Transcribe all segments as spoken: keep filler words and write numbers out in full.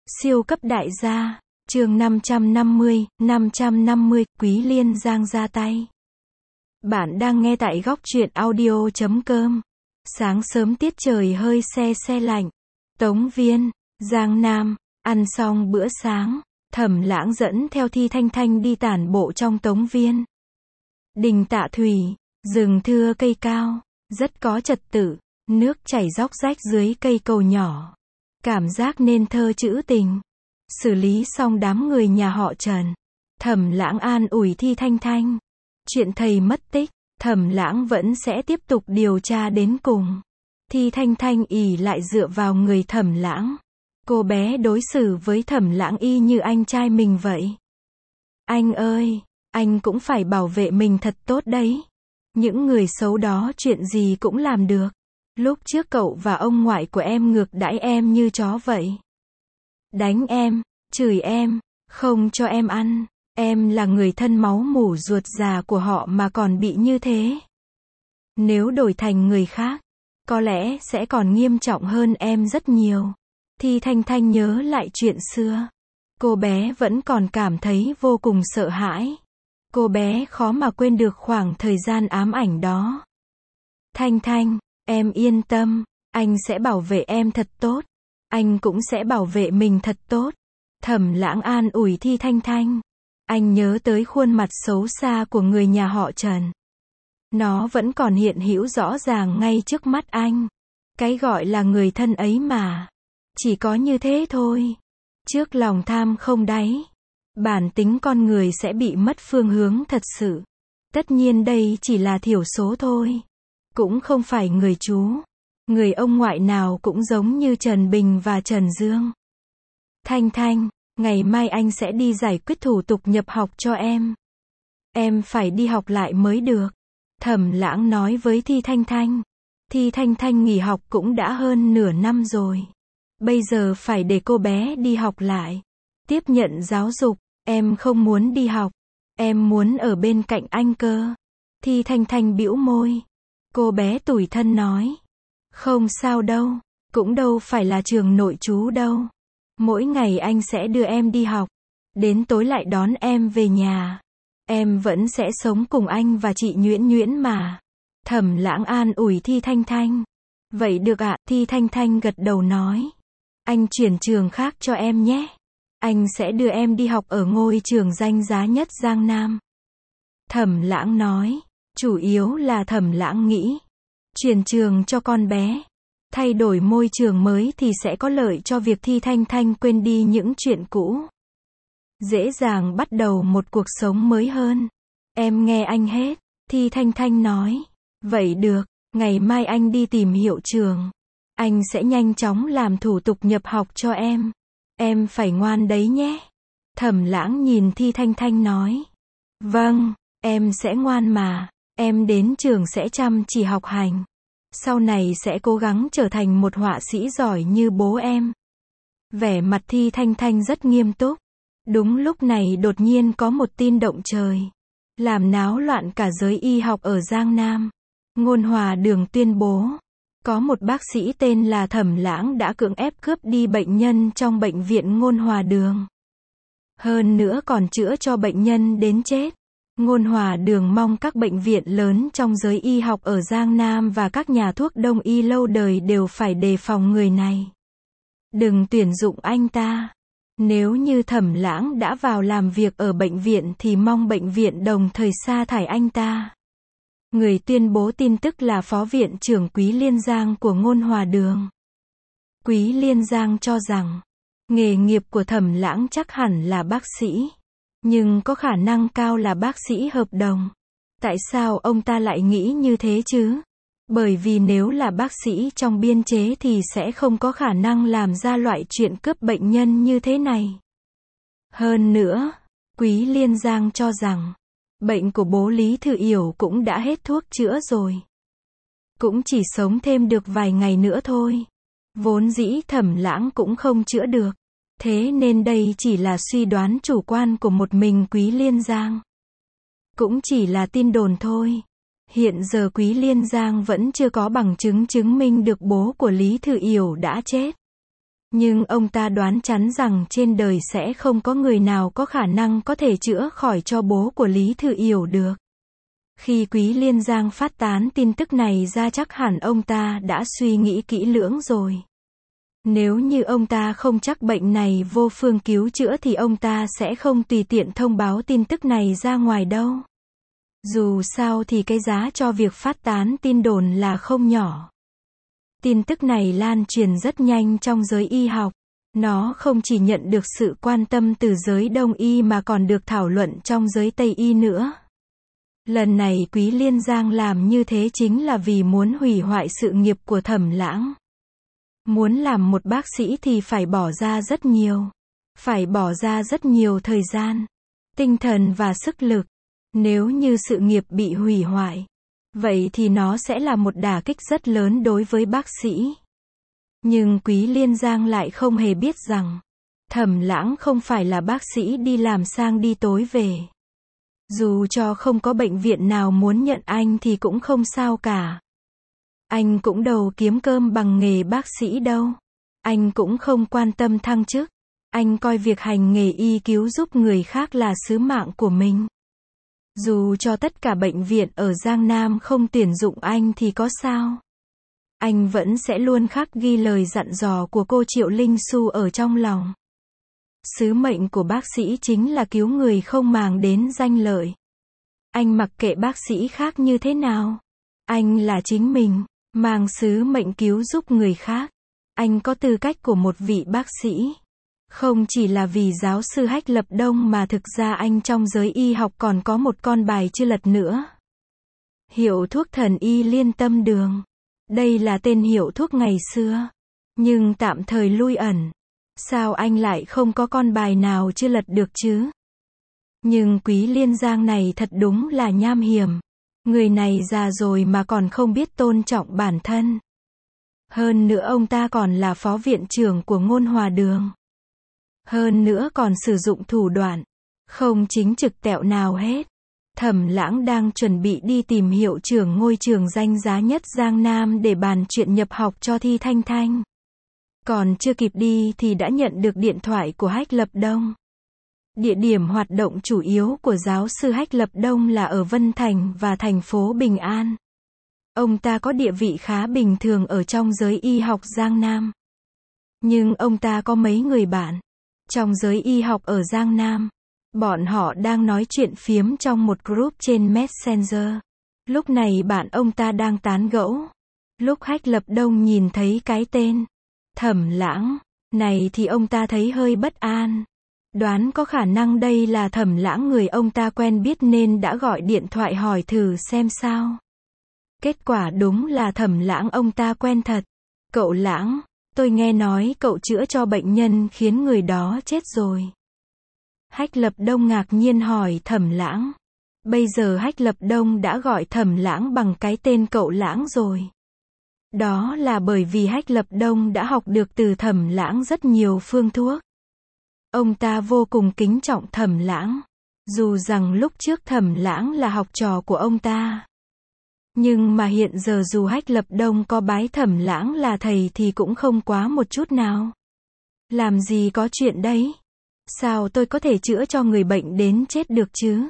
Siêu cấp đại gia, chương năm trăm năm mươi, năm trăm năm mươi, Quý Liên Giang ra tay. Bạn đang nghe tại góc truyện audio chấm com. Sáng sớm tiết trời hơi se se lạnh. Tống Viên, Giang Nam, ăn xong bữa sáng, Thẩm Lãng dẫn theo Thi Thanh Thanh đi tản bộ trong Tống Viên. Đình Tạ Thủy, rừng thưa cây cao, rất có trật tự, nước chảy róc rách dưới cây cầu nhỏ. Cảm giác nên thơ trữ tình. Xử lý xong đám người nhà họ Trần, Thẩm Lãng an ủi Thi Thanh Thanh. Chuyện thầy mất tích, Thẩm Lãng vẫn sẽ tiếp tục điều tra đến cùng. Thi Thanh Thanh ỷ lại dựa vào người Thẩm Lãng. Cô bé đối xử với Thẩm Lãng y như anh trai mình vậy. Anh ơi, anh cũng phải bảo vệ mình thật tốt đấy. Những người xấu đó chuyện gì cũng làm được. Lúc trước cậu và ông ngoại của em ngược đãi em như chó vậy. Đánh em, chửi em, không cho em ăn. Em là người thân máu mủ ruột già của họ mà còn bị như thế. Nếu đổi thành người khác, có lẽ sẽ còn nghiêm trọng hơn em rất nhiều. Thi Thanh Thanh nhớ lại chuyện xưa. Cô bé vẫn còn cảm thấy vô cùng sợ hãi. Cô bé khó mà quên được khoảng thời gian ám ảnh đó. Thanh Thanh, em yên tâm, anh sẽ bảo vệ em thật tốt. Anh cũng sẽ bảo vệ mình thật tốt. Thẩm Lãng an ủi Thi Thanh Thanh. Anh nhớ tới khuôn mặt xấu xa của người nhà họ Trần. Nó vẫn còn hiện hữu rõ ràng ngay trước mắt anh. Cái gọi là người thân ấy mà. Chỉ có như thế thôi. Trước lòng tham không đáy, bản tính con người sẽ bị mất phương hướng thật sự. Tất nhiên đây chỉ là thiểu số thôi. Cũng không phải người chú. Người ông ngoại nào cũng giống như Trần Bình và Trần Dương. Thanh Thanh, ngày mai anh sẽ đi giải quyết thủ tục nhập học cho em. Em phải đi học lại mới được. Thẩm Lãng nói với Thi Thanh Thanh. Thi Thanh Thanh nghỉ học cũng đã hơn nửa năm rồi. Bây giờ phải để cô bé đi học lại. Tiếp nhận giáo dục. Em không muốn đi học. Em muốn ở bên cạnh anh cơ. Thi Thanh Thanh bĩu môi. Cô bé tủi thân nói. Không sao đâu. Cũng đâu phải là trường nội trú đâu. Mỗi ngày anh sẽ đưa em đi học. Đến tối lại đón em về nhà. Em vẫn sẽ sống cùng anh và chị Nhuyễn Nhuyễn mà. Thẩm Lãng an ủi Thi Thanh Thanh. Vậy được ạ, Thi Thanh Thanh gật đầu nói. Anh chuyển trường khác cho em nhé. Anh sẽ đưa em đi học ở ngôi trường danh giá nhất Giang Nam. Thẩm Lãng nói. Chủ yếu là Thẩm Lãng nghĩ. Chuyển trường cho con bé. Thay đổi môi trường mới thì sẽ có lợi cho việc Thi Thanh Thanh quên đi những chuyện cũ. Dễ dàng bắt đầu một cuộc sống mới hơn. Em nghe anh hết. Thi Thanh Thanh nói. Vậy được, ngày mai anh đi tìm hiệu trường. Anh sẽ nhanh chóng làm thủ tục nhập học cho em. Em phải ngoan đấy nhé. Thẩm Lãng nhìn Thi Thanh Thanh nói. Vâng, em sẽ ngoan mà. Em đến trường sẽ chăm chỉ học hành. Sau này sẽ cố gắng trở thành một họa sĩ giỏi như bố em. Vẻ mặt Thi Thanh Thanh rất nghiêm túc. Đúng lúc này đột nhiên có một tin động trời. Làm náo loạn cả giới y học ở Giang Nam. Ngôn Hòa Đường tuyên bố. Có một bác sĩ tên là Thẩm Lãng đã cưỡng ép cướp đi bệnh nhân trong bệnh viện Ngôn Hòa Đường. Hơn nữa còn chữa cho bệnh nhân đến chết. Ngôn Hòa Đường mong các bệnh viện lớn trong giới y học ở Giang Nam và các nhà thuốc đông y lâu đời đều phải đề phòng người này. Đừng tuyển dụng anh ta. Nếu như Thẩm Lãng đã vào làm việc ở bệnh viện thì mong bệnh viện đồng thời sa thải anh ta. Người tuyên bố tin tức là Phó Viện trưởng Quý Liên Giang của Ngôn Hòa Đường. Quý Liên Giang cho rằng, nghề nghiệp của Thẩm Lãng chắc hẳn là bác sĩ. Nhưng có khả năng cao là bác sĩ hợp đồng. Tại sao ông ta lại nghĩ như thế chứ? Bởi vì nếu là bác sĩ trong biên chế thì sẽ không có khả năng làm ra loại chuyện cướp bệnh nhân như thế này. Hơn nữa, Quý Liên Giang cho rằng, bệnh của bố Lý Thư Yểu cũng đã hết thuốc chữa rồi. Cũng chỉ sống thêm được vài ngày nữa thôi. Vốn dĩ Thẩm Lãng cũng không chữa được. Thế nên đây chỉ là suy đoán chủ quan của một mình Quý Liên Giang. Cũng chỉ là tin đồn thôi. Hiện giờ Quý Liên Giang vẫn chưa có bằng chứng chứng minh được bố của Lý Thư Yểu đã chết. Nhưng ông ta đoán chắn rằng trên đời sẽ không có người nào có khả năng có thể chữa khỏi cho bố của Lý Thư Yểu được. Khi Quý Liên Giang phát tán tin tức này ra chắc hẳn ông ta đã suy nghĩ kỹ lưỡng rồi. Nếu như ông ta không chắc bệnh này vô phương cứu chữa thì ông ta sẽ không tùy tiện thông báo tin tức này ra ngoài đâu. Dù sao thì cái giá cho việc phát tán tin đồn là không nhỏ. Tin tức này lan truyền rất nhanh trong giới y học. Nó không chỉ nhận được sự quan tâm từ giới Đông y mà còn được thảo luận trong giới Tây y nữa. Lần này Quý Liên Giang làm như thế chính là vì muốn hủy hoại sự nghiệp của Thẩm Lãng. Muốn làm một bác sĩ thì phải bỏ ra rất nhiều. Phải bỏ ra rất nhiều thời gian, tinh thần và sức lực. Nếu như sự nghiệp bị hủy hoại, vậy thì nó sẽ là một đả kích rất lớn đối với bác sĩ. Nhưng Quý Liên Giang lại không hề biết rằng, Thẩm Lãng không phải là bác sĩ đi làm sang đi tối về. Dù cho không có bệnh viện nào muốn nhận anh thì cũng không sao cả. Anh cũng đâu kiếm cơm bằng nghề bác sĩ đâu. Anh cũng không quan tâm thăng chức. Anh coi việc hành nghề y cứu giúp người khác là sứ mạng của mình. Dù cho tất cả bệnh viện ở Giang Nam không tuyển dụng anh thì có sao? Anh vẫn sẽ luôn khắc ghi lời dặn dò của cô Triệu Linh Xu ở trong lòng. Sứ mệnh của bác sĩ chính là cứu người không màng đến danh lợi. Anh mặc kệ bác sĩ khác như thế nào. Anh là chính mình, mang sứ mệnh cứu giúp người khác. Anh có tư cách của một vị bác sĩ. Không chỉ là vì giáo sư Hách Lập Đông mà thực ra anh trong giới y học còn có một con bài chưa lật nữa. Hiệu thuốc thần y Liên Tâm Đường. Đây là tên hiệu thuốc ngày xưa. Nhưng tạm thời lui ẩn. Sao anh lại không có con bài nào chưa lật được chứ? Nhưng Quý Liên Giang này thật đúng là nham hiểm. Người này già rồi mà còn không biết tôn trọng bản thân. Hơn nữa ông ta còn là phó viện trưởng của Ngôn Hòa Đường. Hơn nữa còn sử dụng thủ đoạn không chính trực tẹo nào hết. Thẩm Lãng đang chuẩn bị đi tìm hiệu trưởng ngôi trường danh giá nhất Giang Nam để bàn chuyện nhập học cho Thi Thanh Thanh. Còn chưa kịp đi thì đã nhận được điện thoại của Hách Lập Đông. Địa điểm hoạt động chủ yếu của giáo sư Hách Lập Đông là ở Vân Thành và thành phố Bình An. Ông ta có địa vị khá bình thường ở trong giới y học Giang Nam. Nhưng ông ta có mấy người bạn trong giới y học ở Giang Nam. Bọn họ đang nói chuyện phiếm trong một group trên Messenger. Lúc này bạn ông ta đang tán gẫu. Lúc Hách Lập Đông nhìn thấy cái tên Thẩm Lãng này thì ông ta thấy hơi bất an. Đoán có khả năng đây là Thẩm Lãng người ông ta quen biết nên đã gọi điện thoại hỏi thử xem sao. Kết quả đúng là Thẩm Lãng ông ta quen thật. Cậu Lãng, tôi nghe nói cậu chữa cho bệnh nhân khiến người đó chết rồi. Hách Lập Đông ngạc nhiên hỏi Thẩm Lãng. Bây giờ Hách Lập Đông đã gọi Thẩm Lãng bằng cái tên cậu Lãng rồi. Đó là bởi vì Hách Lập Đông đã học được từ Thẩm Lãng rất nhiều phương thuốc. Ông ta vô cùng kính trọng Thẩm Lãng. Dù rằng lúc trước Thẩm Lãng là học trò của ông ta. Nhưng mà hiện giờ dù Hách Lập Đông có bái Thẩm Lãng là thầy thì cũng không quá một chút nào. Làm gì có chuyện đấy. Sao tôi có thể chữa cho người bệnh đến chết được chứ?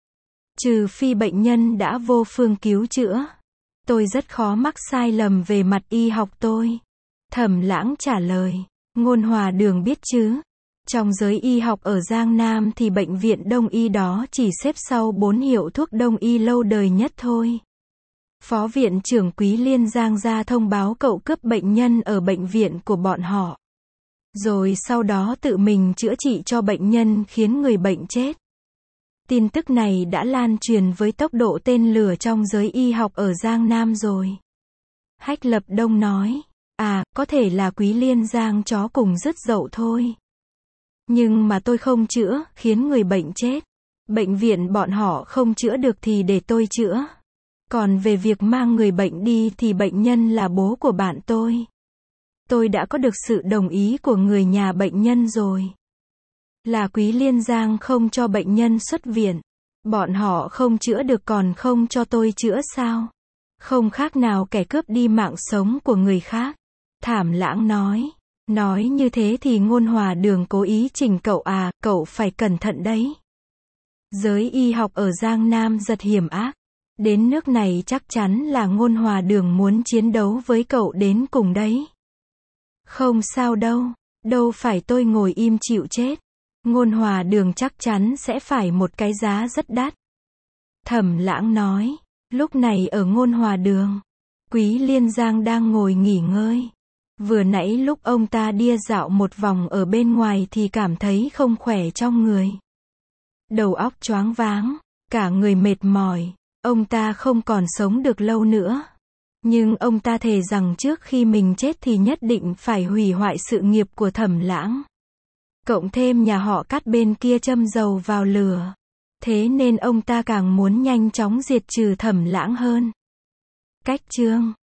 Trừ phi bệnh nhân đã vô phương cứu chữa. Tôi rất khó mắc sai lầm về mặt y học tôi. Thẩm Lãng trả lời. Ngôn Hòa Đường biết chứ? Trong giới y học ở Giang Nam thì bệnh viện Đông y đó chỉ xếp sau bốn hiệu thuốc Đông y lâu đời nhất thôi. Phó viện trưởng Quý Liên Giang ra thông báo cậu cướp bệnh nhân ở bệnh viện của bọn họ. Rồi sau đó tự mình chữa trị cho bệnh nhân khiến người bệnh chết. Tin tức này đã lan truyền với tốc độ tên lửa trong giới y học ở Giang Nam rồi. Hách Lập Đông nói, à, có thể là Quý Liên Giang chó cùng rứt dậu thôi. Nhưng mà tôi không chữa, khiến người bệnh chết. Bệnh viện bọn họ không chữa được thì để tôi chữa. Còn về việc mang người bệnh đi thì bệnh nhân là bố của bạn tôi. Tôi đã có được sự đồng ý của người nhà bệnh nhân rồi. Là Quý Liên Giang không cho bệnh nhân xuất viện. Bọn họ không chữa được còn không cho tôi chữa sao? Không khác nào kẻ cướp đi mạng sống của người khác. Thẩm Lãng nói. Nói như thế thì Ngôn Hòa Đường cố ý chỉnh cậu à, cậu phải cẩn thận đấy. Giới y học ở Giang Nam rất hiểm ác. Đến nước này chắc chắn là Ngôn Hòa Đường muốn chiến đấu với cậu đến cùng đấy. Không sao đâu, đâu phải tôi ngồi im chịu chết. Ngôn Hòa Đường chắc chắn sẽ phải một cái giá rất đắt. Thẩm Lãng nói. Lúc này ở Ngôn Hòa Đường, Quý Liên Giang đang ngồi nghỉ ngơi. Vừa nãy lúc ông ta đi dạo một vòng ở bên ngoài thì cảm thấy không khỏe trong người. Đầu óc choáng váng, cả người mệt mỏi, ông ta không còn sống được lâu nữa. Nhưng ông ta thề rằng trước khi mình chết thì nhất định phải hủy hoại sự nghiệp của Thẩm Lãng. Cộng thêm nhà họ Cát bên kia châm dầu vào lửa. Thế nên ông ta càng muốn nhanh chóng diệt trừ Thẩm Lãng hơn. Cách chương